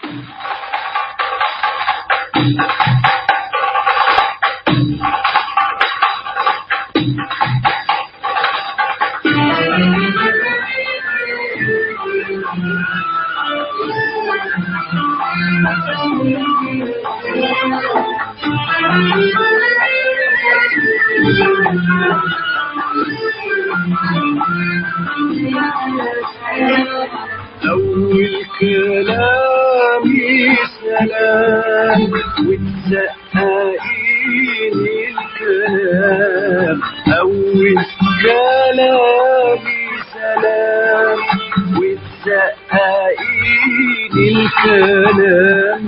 أول كلامي سلام وتسقين الكلام، أول كلامي سلام وتسقين الكلام،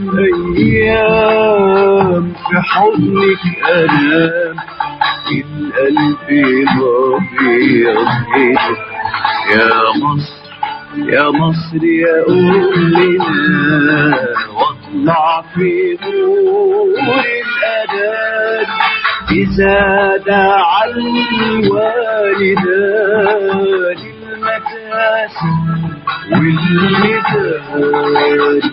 أيام في حضنك أنام، القلب مبيض يا مصر يا مصر يا أمنا، واطلع في نور الأذان إذا دعا الوالدان المتاسم والمداد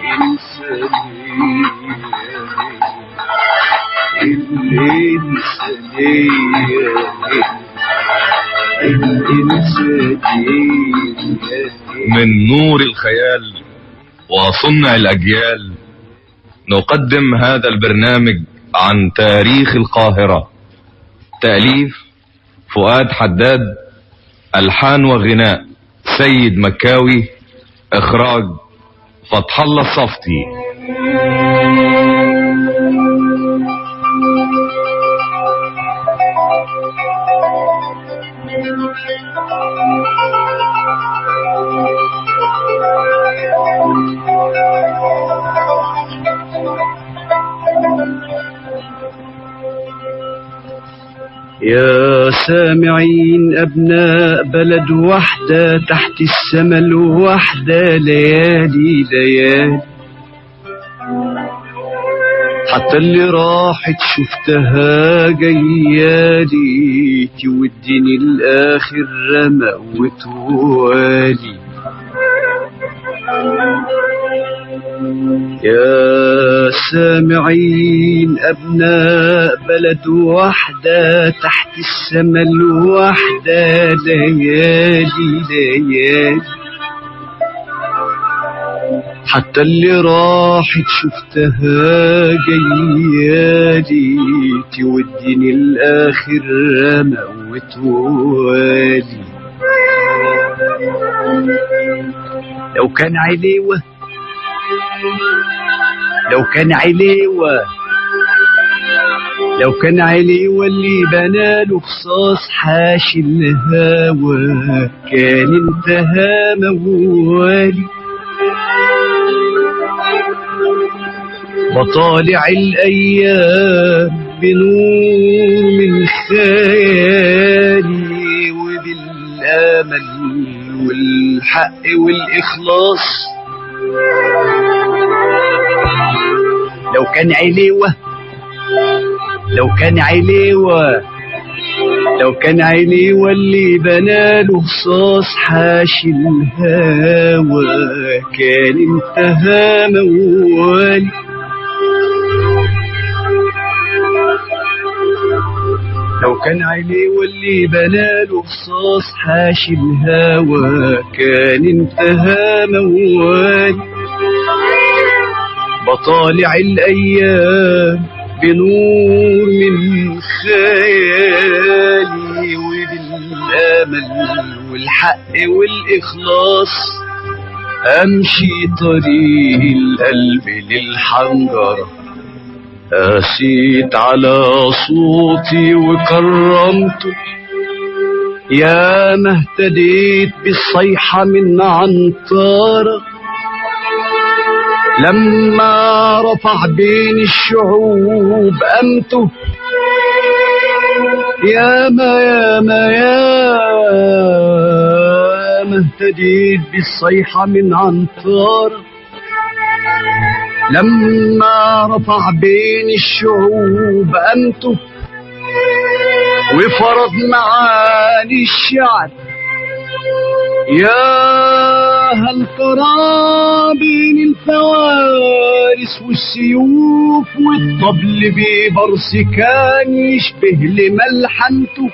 من نور الخيال وصنع الأجيال نقدم هذا البرنامج عن تاريخ القاهرة. تأليف فؤاد حداد، ألحان وغناء سيد مكاوي، إخراج فتح الله الصفتي. يا سامعين أبناء بلد وحدة تحت السما الوحدة، ليالي ليالي حتى اللي راحت شفتها جيالي، توديني الآخر رمق وتوالي. يا سامعين أبناء بلد وحدة تحت السما الوحدة، ليالي ليالي حتى اللي راحت شفتها جيالي، توديني الآخر رمق وتوالي. لو كان عليوة لو كان عليوة لو كان عليوة اللي بناله خصاص حاشي الهوى، كان انتهى موالي. بطالع الأيام بنور من خيالي، وبالآمل والحق والإخلاص. لو كان عليوة لو كان عليوة اللي بناله خصاص حاشي الهوى، كان انتهى موالي. لو كان عليوة اللي بناله خصاص حاشي الهوى، كان انتهى موالي. بطالع الأيام بنور من خيالي، وبالآمل والحق والإخلاص أمشي طريق القلب للحنجرة. قاسيت على صوتي وكرمته، يا ما اهتديت بالصيحة من عنطرة، لما رفع بين الشعوب قامته. يا ما اهتديت بالصيحة من عنطرة، لما رفع بين الشعوب قامته، وفرض معاني الشعر. يا هل ترى بين الفوارق الفوارس والسيوف والطبل ببرص كان يشبه لملحمته.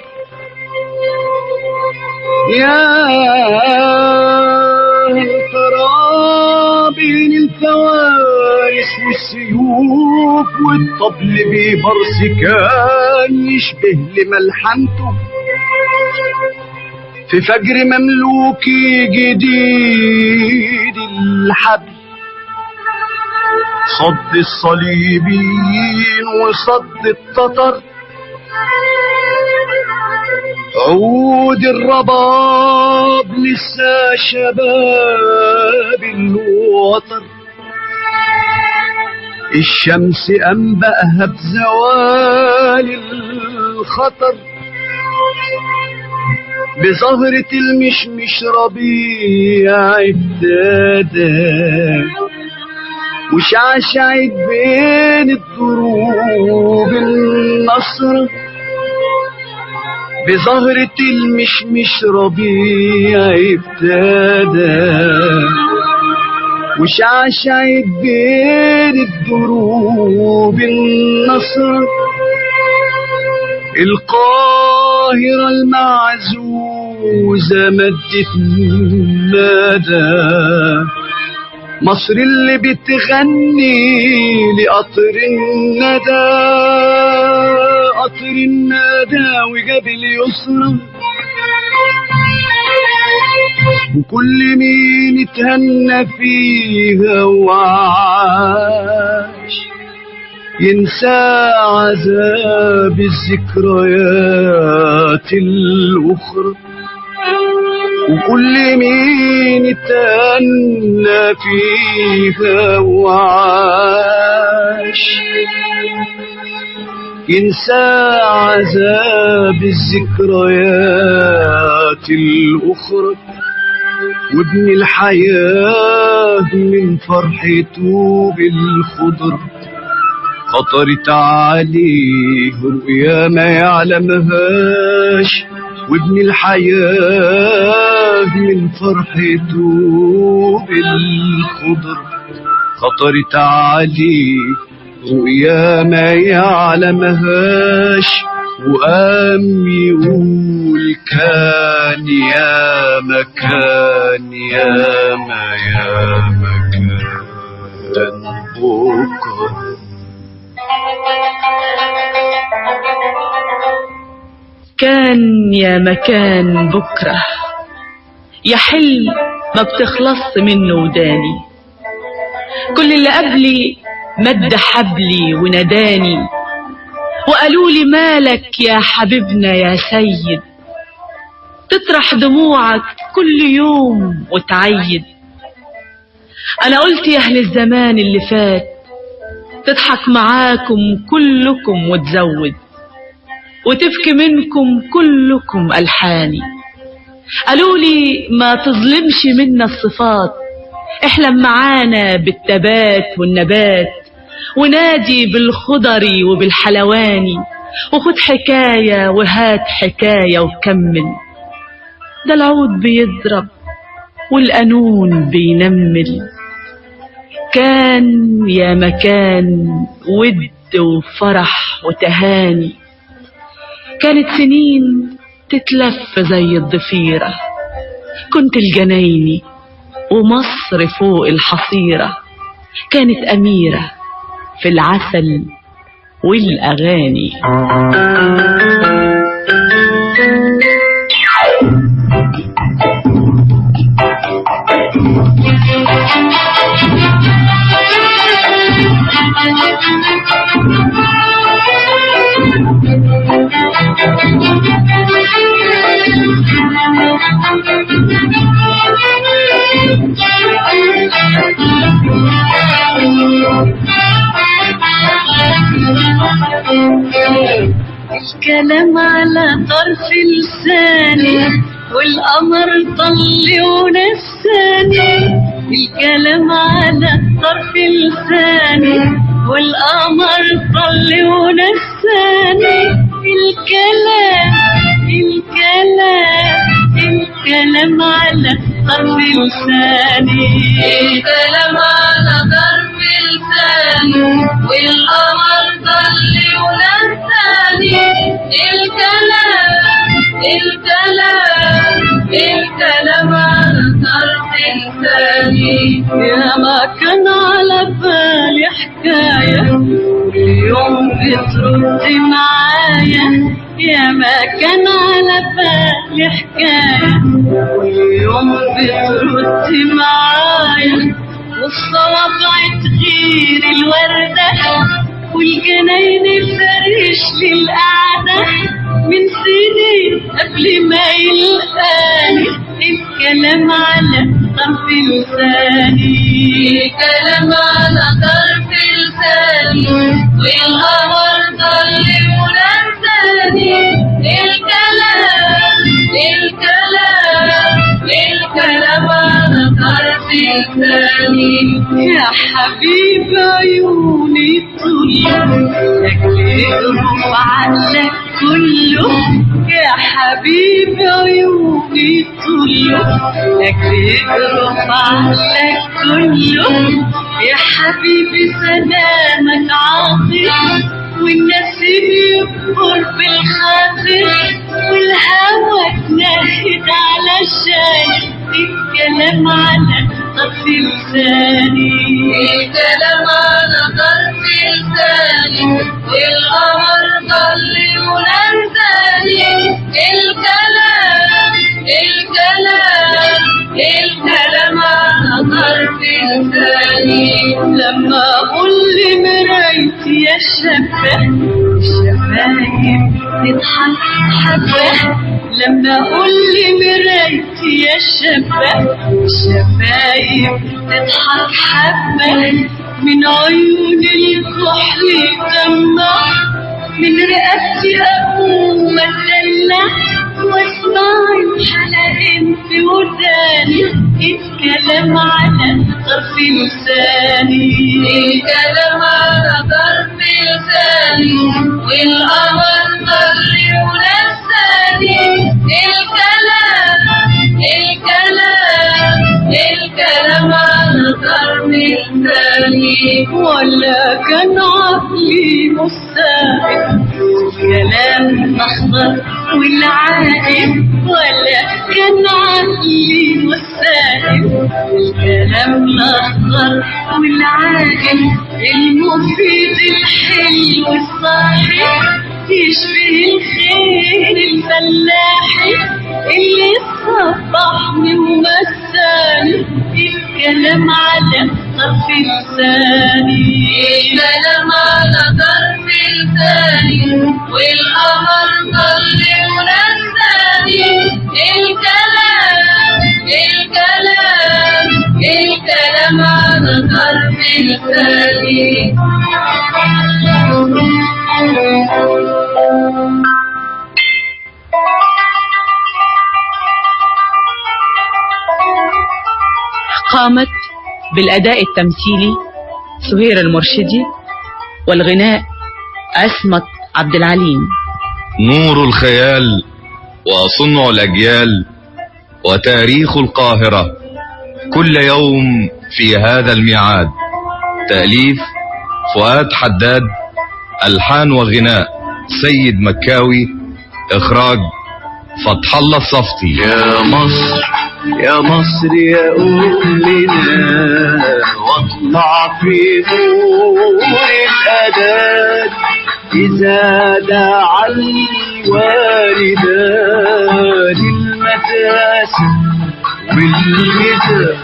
يا ترى بين الفوارس والسيوف والطبل ببرص كان يشبه لملحمته. في فجر مملوكي جديد الحبل صد الصليبيين وصد التتر. عود الرباب لسه شباب الوطر. الشمس أنبأها بزوال الخطر. بزهرة المشمش ربيع ابتدى وشعشعت بين الدروب النصر. بزهرة المشمش ربيع ابتدى وشعشعت بين الدروب النصر. القاهرة المعزوزة مدت مدى. مصر اللي بتغني لقطر الندى. قطر الندى وجبل يسرى. وكل مين اتهنى فيها وعاش ينسى عذاب الذكريات الأخرى. وكل مين اتهنى فيها وعاش ينسى عذاب الذكريات الأخرى. وابن الحياة من فرحته بالخضر خطرت عليه رؤيا ما يعلمهاش. وابن الحياة من فرحته بالخضر خطرت عليه رؤيا ما يعلمهاش. وقام يقول كان يا مكان يا مكان بكرة. كان يا مكان بكرة يا حلم ما بتخلص منه وداني. كل اللي قبلي مد حبلي وناداني وقالوا لي مالك يا حبيبنا يا سيد. تطرح دموعك كل يوم وتعيد. أنا قلت يا أهل الزمان اللي فات تضحك معاكم كلكم وتزود وتبكي منكم كلكم ألحاني. قالوا لي ما تظلمش منا الصفات. احلم معانا بالتبات والنبات ونادي بالخضر وبالحلواني وخد حكاية وهات حكاية وكمل. ده العود بيضرب والقانون بينمل. كان يا مكان ود وفرح وتهاني. كانت سنين تتلف زي الضفيرة. كنت الجنايني ومصر فوق الحصيرة. كانت أميرة في العسل والأغاني. الكلام على طرف لساني والقمر طل ونساني. الكلام على طرف لساني والقمر طل ونساني. الكلام على طرف لساني. الكلام على طرف لساني ما كان على بالي حكاية واليوم بترد معايا، يا ما كان على بالي حكاية واليوم بترد معايا، والصوابع تغير الوردة والجناين فرش للقعدة من سنين قبل ما يلقاني، الكلام على طرف لساني، الكلام على طرف لساني، والقمر ضل ولساني، الكلام على طرف لساني. يا حبيب عيوني طلع أجلهم عقلك كله، يا حبيب عيوني طلع أجلهم عقلك كله، يا حبيبي سلامك عاطف والنسيم يكبر بالخاطر، والهوى تنهد على الشاي، الكلام على طرف لساني، الكلام على طرف لساني، والقمر ضل ولساني، الكلام على طرف لساني. لما اقول لمرايتي يا شفاه الشفايف تضحك حبه، لما اقول لمرايتي يا شفاه الشفايف تضحك حبه، من عيون الكحل دمع، من رقبتي اقوم اتدلع واسمع الحلقين في وداني، الكلام على طرف لساني، الكلام على طرف لساني، والقمر ضل ولساني، الكلام على طرف لساني. ولا كان عقلي مستائب الكلام الأخضر والعائم، ولا كان عقلي مستائب الكلام الأخضر والعائم، المفيد الحلو الصاحي يشبه الخير الفلاحي اللي صبحني ومساني، الكلام على طرف لساني، الكلام على طرف لساني، والقمر ضل ولساني، الكلام على طرف لساني. قامت بالأداء التمثيلي سهير المرشدي، والغناء عصمت عبد العليم. نور الخيال وصنع الأجيال وتاريخ القاهرة، كل يوم في هذا الميعاد. تأليف فؤاد حداد، ألحان وغناء سيد مكاوي، إخراج فتح الله الصفتي. يا مصر يا مصر يا أمنا، واطلع في نور الأذان، إذا دعا الوالدان المتاسم والمثال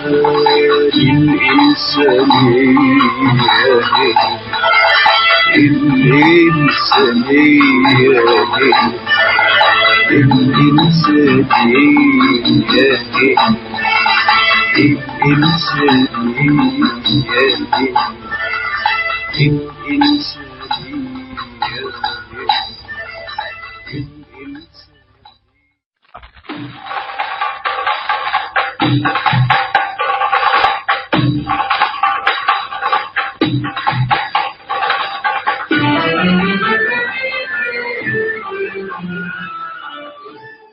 الإنسانية.